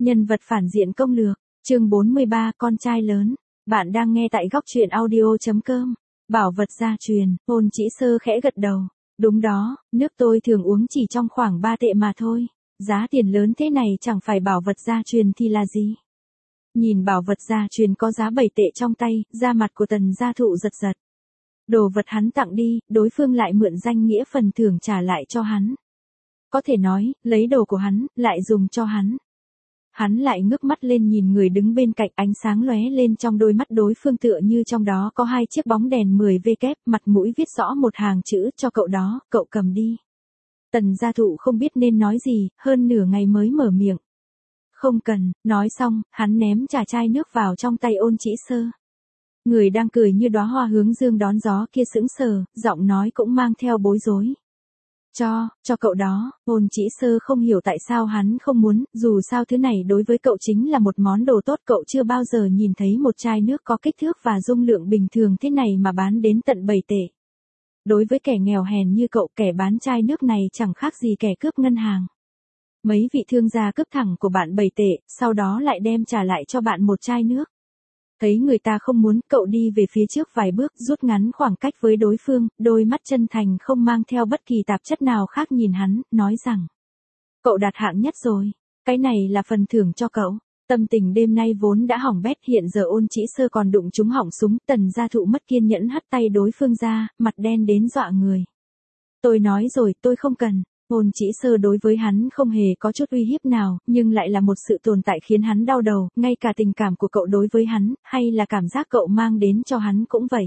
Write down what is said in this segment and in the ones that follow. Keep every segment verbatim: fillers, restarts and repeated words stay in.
Nhân vật phản diện công lược, chương bốn mươi ba con trai lớn. Bạn đang nghe tại góc truyện audio.com. Bảo vật gia truyền, Ôn Chỉ Sơ khẽ gật đầu. Đúng đó, nước tôi thường uống chỉ trong khoảng ba tệ mà thôi. Giá tiền lớn thế này chẳng phải bảo vật gia truyền thì là gì. Nhìn bảo vật gia truyền có giá bảy tệ trong tay, da mặt của Tần gia thụ giật giật. Đồ vật hắn tặng đi, đối phương lại mượn danh nghĩa phần thưởng trả lại cho hắn. Có thể nói, lấy đồ của hắn, lại dùng cho hắn. Hắn lại ngước mắt lên nhìn người đứng bên cạnh, ánh sáng lóe lên trong đôi mắt đối phương tựa như trong đó có hai chiếc bóng đèn mười vê kép, mặt mũi viết rõ một hàng chữ cho cậu đó, cậu cầm đi. Tần gia thụ không biết nên nói gì, hơn nửa ngày mới mở miệng. Không cần, nói xong, hắn ném trà chai nước vào trong tay Ôn Chỉ Sơ. Người đang cười như đóa hoa hướng dương đón gió kia sững sờ, giọng nói cũng mang theo bối rối. Cho, cho cậu đó, Ôn Chỉ Sơ không hiểu tại sao hắn không muốn, dù sao thứ này đối với cậu chính là một món đồ tốt, cậu chưa bao giờ nhìn thấy một chai nước có kích thước và dung lượng bình thường thế này mà bán đến tận bảy tệ. Đối với kẻ nghèo hèn như cậu, kẻ bán chai nước này chẳng khác gì kẻ cướp ngân hàng. Mấy vị thương gia cướp thẳng của bạn bảy tệ, sau đó lại đem trả lại cho bạn một chai nước. Thấy người ta không muốn, cậu đi về phía trước vài bước, rút ngắn khoảng cách với đối phương, đôi mắt chân thành không mang theo bất kỳ tạp chất nào khác nhìn hắn, nói rằng: cậu đạt hạng nhất rồi, cái này là phần thưởng cho cậu. Tâm tình đêm nay vốn đã hỏng bét, hiện giờ Ôn Chỉ Sơ còn đụng trúng hỏng súng. Tần gia thụ mất kiên nhẫn hất tay đối phương ra, mặt đen đến dọa người. Tôi nói rồi, tôi không cần. Ôn Chỉ Sơ đối với hắn không hề có chút uy hiếp nào, nhưng lại là một sự tồn tại khiến hắn đau đầu, ngay cả tình cảm của cậu đối với hắn, hay là cảm giác cậu mang đến cho hắn cũng vậy.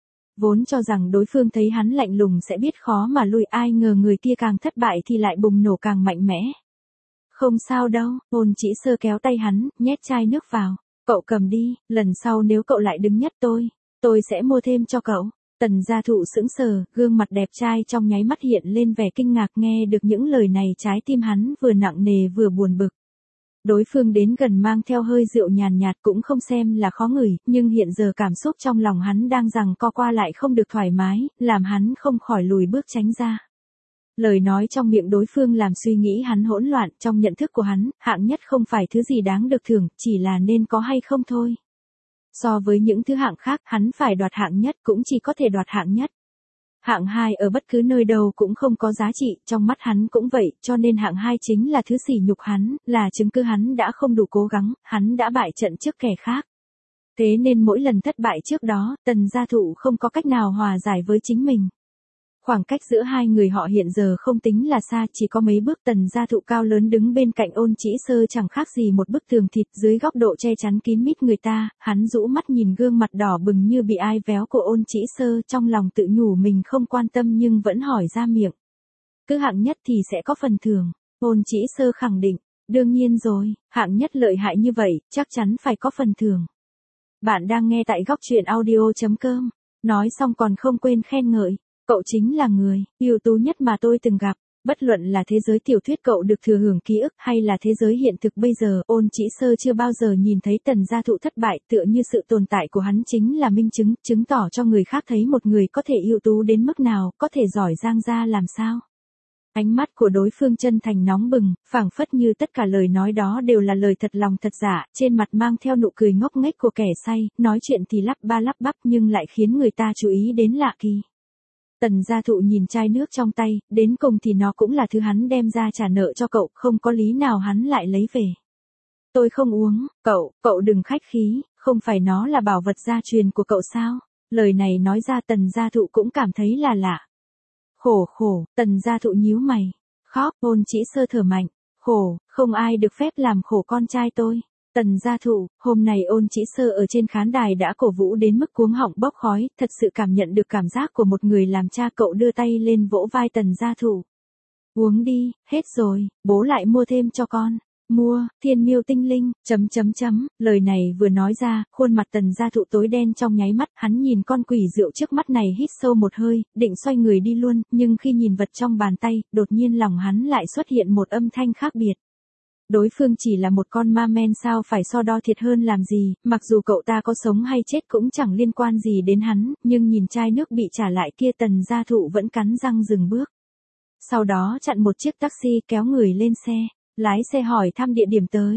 Vốn cho rằng đối phương thấy hắn lạnh lùng sẽ biết khó mà lui, ai ngờ người kia càng thất bại thì lại bùng nổ càng mạnh mẽ. Không sao đâu, Ôn Chỉ Sơ kéo tay hắn, nhét chai nước vào. Cậu cầm đi, lần sau nếu cậu lại đứng nhất tôi, tôi sẽ mua thêm cho cậu. Tần gia thụ sững sờ, gương mặt đẹp trai trong nháy mắt hiện lên vẻ kinh ngạc, nghe được những lời này trái tim hắn vừa nặng nề vừa buồn bực. Đối phương đến gần mang theo hơi rượu nhàn nhạt cũng không xem là khó ngửi, nhưng hiện giờ cảm xúc trong lòng hắn đang giằng co qua lại không được thoải mái, làm hắn không khỏi lùi bước tránh ra. Lời nói trong miệng đối phương làm suy nghĩ hắn hỗn loạn, trong nhận thức của hắn, hạng nhất không phải thứ gì đáng được thưởng, chỉ là nên có hay không thôi. So với những thứ hạng khác, hắn phải đoạt hạng nhất cũng chỉ có thể đoạt hạng nhất. Hạng hai ở bất cứ nơi đâu cũng không có giá trị, trong mắt hắn cũng vậy, cho nên hạng hai chính là thứ sỉ nhục hắn, là chứng cứ hắn đã không đủ cố gắng, hắn đã bại trận trước kẻ khác. Thế nên mỗi lần thất bại trước đó, Tần gia thụ không có cách nào hòa giải với chính mình. Khoảng cách giữa hai người họ hiện giờ không tính là xa, chỉ có mấy bước. Tần gia thụ cao lớn đứng bên cạnh Ôn Chỉ Sơ chẳng khác gì một bức tường thịt, dưới góc độ che chắn kín mít người ta, hắn rũ mắt nhìn gương mặt đỏ bừng như bị ai véo của Ôn Chỉ Sơ, trong lòng tự nhủ mình không quan tâm nhưng vẫn hỏi ra miệng. Cứ hạng nhất thì sẽ có phần thưởng. Ôn Chỉ Sơ khẳng định, đương nhiên rồi, hạng nhất lợi hại như vậy, chắc chắn phải có phần thưởng. Bạn đang nghe tại góc truyện audio.com, nói xong còn không quên khen ngợi. Cậu chính là người ưu tú nhất mà tôi từng gặp, bất luận là thế giới tiểu thuyết cậu được thừa hưởng ký ức hay là thế giới hiện thực bây giờ. Ôn Chỉ Sơ chưa bao giờ nhìn thấy Tần gia thụ thất bại, tựa như sự tồn tại của hắn chính là minh chứng, chứng tỏ cho người khác thấy một người có thể ưu tú đến mức nào, có thể giỏi giang ra làm sao. Ánh mắt của đối phương chân thành nóng bừng, phảng phất như tất cả lời nói đó đều là lời thật lòng thật giả, trên mặt mang theo nụ cười ngốc nghếch của kẻ say, nói chuyện thì lắp ba lắp bắp nhưng lại khiến người ta chú ý đến lạ kỳ. Tần gia thụ nhìn chai nước trong tay, đến cùng thì nó cũng là thứ hắn đem ra trả nợ cho cậu, không có lý nào hắn lại lấy về. Tôi không uống, cậu, cậu đừng khách khí, không phải nó là bảo vật gia truyền của cậu sao? Lời này nói ra Tần gia thụ cũng cảm thấy là lạ. Khổ khổ, Tần gia thụ nhíu mày. Khóc, Ôn Chỉ Sơ thở mạnh. Khổ, không ai được phép làm khổ con trai tôi. Tần gia thụ, hôm nay Ôn Chỉ Sơ ở trên khán đài đã cổ vũ đến mức cuống họng bốc khói, thật sự cảm nhận được cảm giác của một người làm cha. Cậu đưa tay lên vỗ vai Tần gia thụ. Uống đi, hết rồi, bố lại mua thêm cho con. Mua, thiên miêu tinh linh, chấm chấm chấm, lời này vừa nói ra, khuôn mặt Tần gia thụ tối đen trong nháy mắt, hắn nhìn con quỷ rượu trước mắt này hít sâu một hơi, định xoay người đi luôn, nhưng khi nhìn vật trong bàn tay, đột nhiên lòng hắn lại xuất hiện một âm thanh khác biệt. Đối phương chỉ là một con ma men sao phải so đo thiệt hơn làm gì, mặc dù cậu ta có sống hay chết cũng chẳng liên quan gì đến hắn, nhưng nhìn chai nước bị trả lại kia Tần gia thụ vẫn cắn răng dừng bước. Sau đó chặn một chiếc taxi kéo người lên xe, lái xe hỏi thăm địa điểm tới.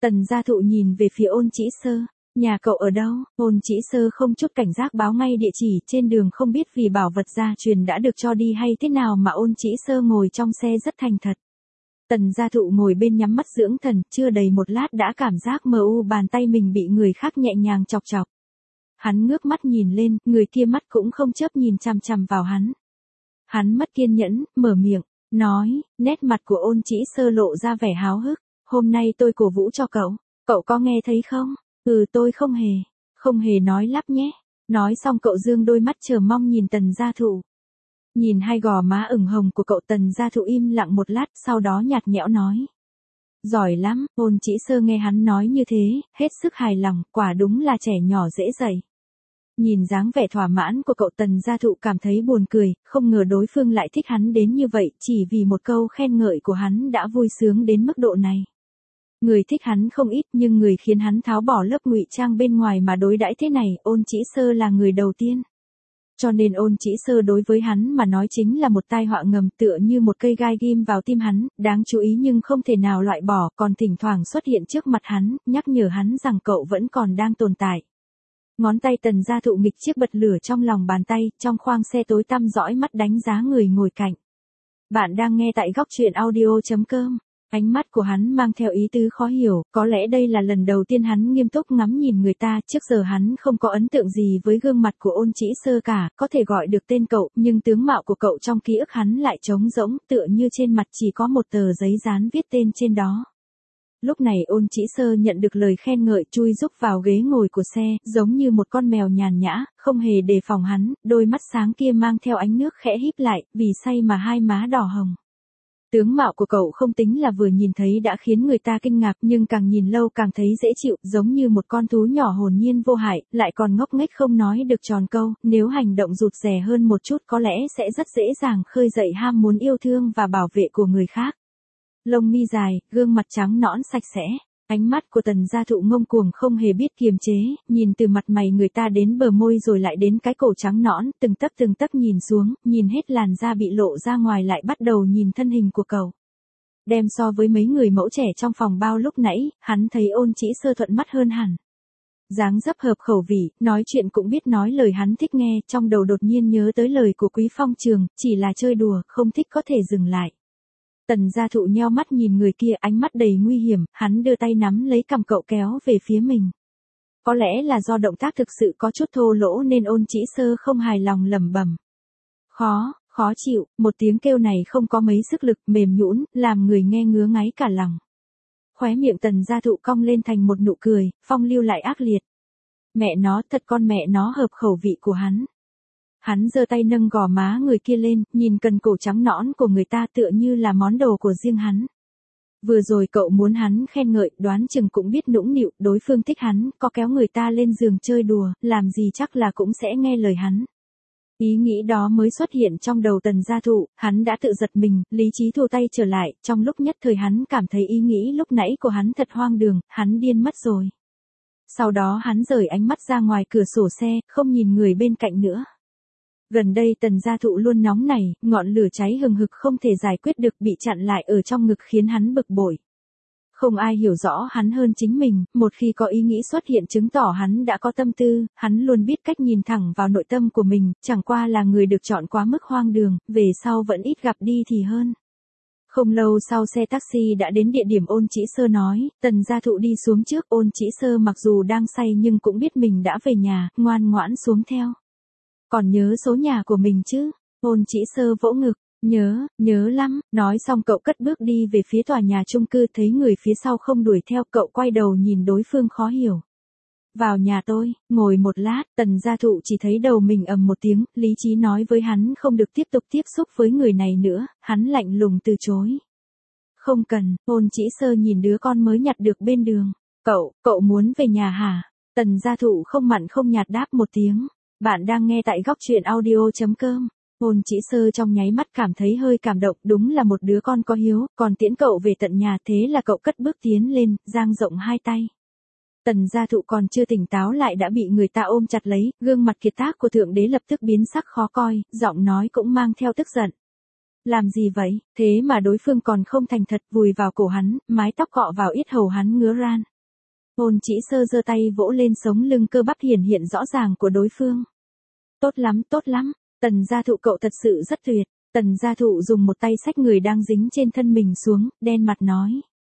Tần gia thụ nhìn về phía Ôn Chỉ Sơ, nhà cậu ở đâu? Ôn Chỉ Sơ không chút cảnh giác báo ngay địa chỉ trên đường, không biết vì bảo vật gia truyền đã được cho đi hay thế nào mà Ôn Chỉ Sơ ngồi trong xe rất thành thật. Tần gia thụ ngồi bên nhắm mắt dưỡng thần, chưa đầy một lát đã cảm giác mờ u bàn tay mình bị người khác nhẹ nhàng chọc chọc. Hắn ngước mắt nhìn lên, người kia mắt cũng không chớp nhìn chằm chằm vào hắn. Hắn mất kiên nhẫn, mở miệng, nói, nét mặt của Ôn Chỉ Sơ lộ ra vẻ háo hức, hôm nay tôi cổ vũ cho cậu, cậu có nghe thấy không? Ừ, tôi không hề, không hề nói lắp nhé. Nói xong cậu dương đôi mắt chờ mong nhìn Tần gia thụ. Nhìn hai gò má ửng hồng của cậu, Tần gia thụ im lặng một lát, sau đó nhạt nhẽo nói. Giỏi lắm. Ôn Chỉ Sơ nghe hắn nói như thế, hết sức hài lòng, quả đúng là trẻ nhỏ dễ dạy. Nhìn dáng vẻ thỏa mãn của cậu, Tần gia thụ cảm thấy buồn cười, không ngờ đối phương lại thích hắn đến như vậy, chỉ vì một câu khen ngợi của hắn đã vui sướng đến mức độ này. Người thích hắn không ít, nhưng người khiến hắn tháo bỏ lớp ngụy trang bên ngoài mà đối đãi thế này, Ôn Chỉ Sơ là người đầu tiên. Cho nên Ôn Chỉ Sơ đối với hắn mà nói chính là một tai họa ngầm, tựa như một cây gai ghim vào tim hắn, đáng chú ý nhưng không thể nào loại bỏ, còn thỉnh thoảng xuất hiện trước mặt hắn, nhắc nhở hắn rằng cậu vẫn còn đang tồn tại. Ngón tay Tần gia thụ nghịch chiếc bật lửa trong lòng bàn tay, trong khoang xe tối tăm dõi mắt đánh giá người ngồi cạnh. Bạn đang nghe tại góc truyện audio chấm com. Ánh mắt của hắn mang theo ý tứ khó hiểu, có lẽ đây là lần đầu tiên hắn nghiêm túc ngắm nhìn người ta, trước giờ hắn không có ấn tượng gì với gương mặt của Ôn Chỉ Sơ cả, có thể gọi được tên cậu, nhưng tướng mạo của cậu trong ký ức hắn lại trống rỗng, tựa như trên mặt chỉ có một tờ giấy dán viết tên trên đó. Lúc này Ôn Chỉ Sơ nhận được lời khen ngợi, chui rúc vào ghế ngồi của xe, giống như một con mèo nhàn nhã, không hề đề phòng hắn, đôi mắt sáng kia mang theo ánh nước khẽ híp lại, vì say mà hai má đỏ hồng. Tướng mạo của cậu không tính là vừa nhìn thấy đã khiến người ta kinh ngạc, nhưng càng nhìn lâu càng thấy dễ chịu, giống như một con thú nhỏ hồn nhiên vô hại, lại còn ngốc nghếch không nói được tròn câu, nếu hành động rụt rè hơn một chút có lẽ sẽ rất dễ dàng khơi dậy ham muốn yêu thương và bảo vệ của người khác. Lông mi dài, gương mặt trắng nõn sạch sẽ. Ánh mắt của Tần gia thụ ngông cuồng không hề biết kiềm chế, nhìn từ mặt mày người ta đến bờ môi rồi lại đến cái cổ trắng nõn, từng tấc từng tấc nhìn xuống, nhìn hết làn da bị lộ ra ngoài lại bắt đầu nhìn thân hình của cậu. Đem so với mấy người mẫu trẻ trong phòng bao lúc nãy, hắn thấy Ôn Chỉ Sơ thuận mắt hơn hẳn. Dáng dấp hợp khẩu vị, nói chuyện cũng biết nói lời hắn thích nghe, trong đầu đột nhiên nhớ tới lời của Quý Phong Trường, chỉ là chơi đùa, không thích có thể dừng lại. Tần gia thụ nheo mắt nhìn người kia, ánh mắt đầy nguy hiểm, hắn đưa tay nắm lấy cằm cậu kéo về phía mình. Có lẽ là do động tác thực sự có chút thô lỗ nên Ôn Chỉ Sơ không hài lòng lẩm bẩm. Khó, khó chịu, một tiếng kêu này không có mấy sức lực, mềm nhũn, làm người nghe ngứa ngáy cả lòng. Khóe miệng Tần gia thụ cong lên thành một nụ cười, phong lưu lại ác liệt. Mẹ nó, thật con mẹ nó hợp khẩu vị của hắn. Hắn giơ tay nâng gò má người kia lên, nhìn cần cổ trắng nõn của người ta tựa như là món đồ của riêng hắn. Vừa rồi cậu muốn hắn khen ngợi, đoán chừng cũng biết nũng nịu, đối phương thích hắn, có kéo người ta lên giường chơi đùa, làm gì chắc là cũng sẽ nghe lời hắn. Ý nghĩ đó mới xuất hiện trong đầu Tần gia thụ, hắn đã tự giật mình, lý trí thu tay trở lại, trong lúc nhất thời hắn cảm thấy ý nghĩ lúc nãy của hắn thật hoang đường, hắn điên mất rồi. Sau đó hắn rời ánh mắt ra ngoài cửa sổ xe, không nhìn người bên cạnh nữa. Gần đây Tần gia thụ luôn nóng nảy, ngọn lửa cháy hừng hực không thể giải quyết được, bị chặn lại ở trong ngực khiến hắn bực bội. Không ai hiểu rõ hắn hơn chính mình, một khi có ý nghĩ xuất hiện chứng tỏ hắn đã có tâm tư, hắn luôn biết cách nhìn thẳng vào nội tâm của mình, chẳng qua là người được chọn quá mức hoang đường, về sau vẫn ít gặp đi thì hơn. Không lâu sau xe taxi đã đến địa điểm Ôn Chỉ Sơ nói, Tần gia thụ đi xuống trước, Ôn Chỉ Sơ mặc dù đang say nhưng cũng biết mình đã về nhà, ngoan ngoãn xuống theo. Còn nhớ số nhà của mình chứ? Ôn Chỉ Sơ vỗ ngực, nhớ, nhớ lắm, nói xong cậu cất bước đi về phía tòa nhà chung cư, thấy người phía sau không đuổi theo, cậu quay đầu nhìn đối phương khó hiểu. Vào nhà tôi, ngồi một lát, Tần gia thụ chỉ thấy đầu mình ầm một tiếng, lý trí nói với hắn không được tiếp tục tiếp xúc với người này nữa, hắn lạnh lùng từ chối. Không cần, Ôn Chỉ Sơ nhìn đứa con mới nhặt được bên đường. Cậu, cậu muốn về nhà hả? Tần gia thụ không mặn không nhạt đáp một tiếng. Bạn đang nghe tại góc truyện audio chấm com. Ôn Chỉ Sơ trong nháy mắt cảm thấy hơi cảm động, đúng là một đứa con có hiếu, còn tiễn cậu về tận nhà, thế là cậu cất bước tiến lên, dang rộng hai tay. Tần gia thụ còn chưa tỉnh táo lại đã bị người ta ôm chặt lấy, gương mặt kiệt tác của thượng đế lập tức biến sắc khó coi, giọng nói cũng mang theo tức giận. Làm gì vậy, thế mà đối phương còn không thành thật, vùi vào cổ hắn, mái tóc cọ vào yết hầu hắn ngứa ran. Ôn chỉ sơ giơ tay vỗ lên sống lưng cơ bắp hiển hiện rõ ràng của đối phương. Tốt lắm, tốt lắm, Tần gia thụ cậu thật sự rất tuyệt. Tần gia thụ dùng một tay xách người đang dính trên thân mình xuống, đen mặt nói.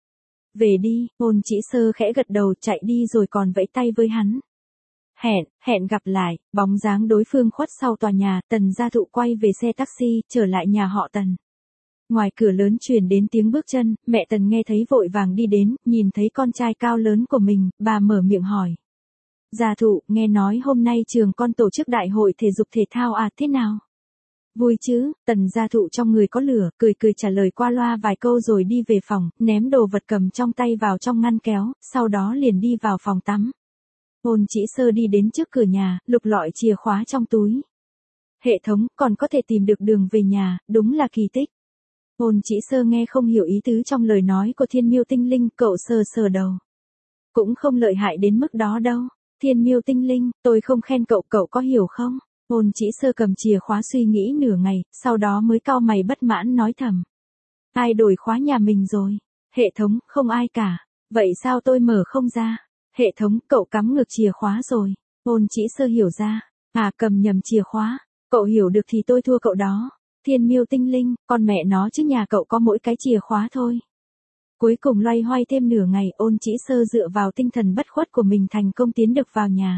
Về đi, ôn chỉ sơ khẽ gật đầu chạy đi rồi còn vẫy tay với hắn. Hẹn, hẹn gặp lại, bóng dáng đối phương khuất sau tòa nhà, Tần gia thụ quay về xe taxi, trở lại nhà họ Tần. Ngoài cửa lớn truyền đến tiếng bước chân, mẹ Tần nghe thấy vội vàng đi đến, nhìn thấy con trai cao lớn của mình, bà mở miệng hỏi. Gia thụ, nghe nói hôm nay trường con tổ chức đại hội thể dục thể thao à, thế nào? Vui chứ, Tần gia thụ trong người có lửa, cười cười trả lời qua loa vài câu rồi đi về phòng, ném đồ vật cầm trong tay vào trong ngăn kéo, sau đó liền đi vào phòng tắm. Ôn chỉ sơ đi đến trước cửa nhà, lục lọi chìa khóa trong túi. Hệ thống, còn có thể tìm được đường về nhà, đúng là kỳ tích. Ôn chỉ sơ nghe không hiểu ý tứ trong lời nói của Thiên Miêu Tinh Linh, cậu sờ sờ đầu. Cũng không lợi hại đến mức đó đâu. Thiên Miêu Tinh Linh, tôi không khen cậu, cậu có hiểu không? Ôn chỉ sơ cầm chìa khóa suy nghĩ nửa ngày, sau đó mới cau mày bất mãn nói thầm. Ai đổi khóa nhà mình rồi? Hệ thống, không ai cả. Vậy sao tôi mở không ra? Hệ thống, cậu cắm ngược chìa khóa rồi. Ôn chỉ sơ hiểu ra. À, cầm nhầm chìa khóa. Cậu hiểu được thì tôi thua cậu đó. Thiên Miêu Tinh Linh, con mẹ nó chứ nhà cậu có mỗi cái chìa khóa thôi. Cuối cùng loay hoay thêm nửa ngày, ôn chỉ sơ dựa vào tinh thần bất khuất của mình thành công tiến được vào nhà.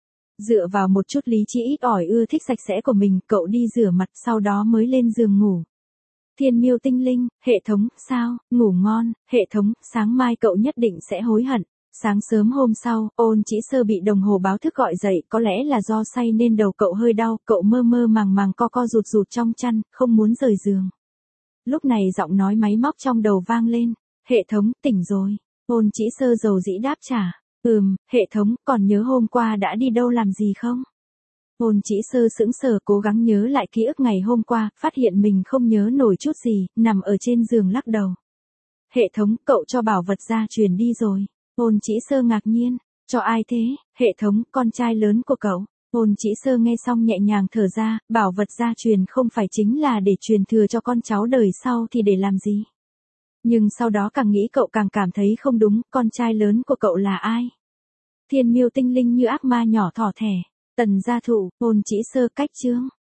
Dựa vào một chút lý trí ít ỏi ưa thích sạch sẽ của mình, cậu đi rửa mặt sau đó mới lên giường ngủ. Thiên Miêu Tinh Linh, hệ thống, sao, ngủ ngon, hệ thống, sáng mai cậu nhất định sẽ hối hận. Sáng sớm hôm sau, ôn chỉ sơ bị đồng hồ báo thức gọi dậy, có lẽ là do say nên đầu cậu hơi đau, cậu mơ mơ màng màng co co rụt rụt trong chăn, không muốn rời giường. Lúc này giọng nói máy móc trong đầu vang lên, hệ thống, tỉnh rồi. Ôn chỉ sơ dầu dĩ đáp trả, ừm, hệ thống, còn nhớ hôm qua đã đi đâu làm gì không? Ôn chỉ sơ sững sờ cố gắng nhớ lại ký ức ngày hôm qua, phát hiện mình không nhớ nổi chút gì, nằm ở trên giường lắc đầu. Hệ thống, cậu cho bảo vật gia truyền đi rồi. Ôn chỉ sơ ngạc nhiên, cho ai thế? Hệ thống, con trai lớn của cậu. Ôn chỉ sơ nghe xong nhẹ nhàng thở ra, bảo vật gia truyền không phải chính là để truyền thừa cho con cháu đời sau thì để làm gì? Nhưng sau đó càng nghĩ cậu càng cảm thấy không đúng, con trai lớn của cậu là ai? Thiên Miêu Tinh Linh như ác ma nhỏ thỏ thẻ. Tần gia thụ, ôn chỉ sơ cách chương.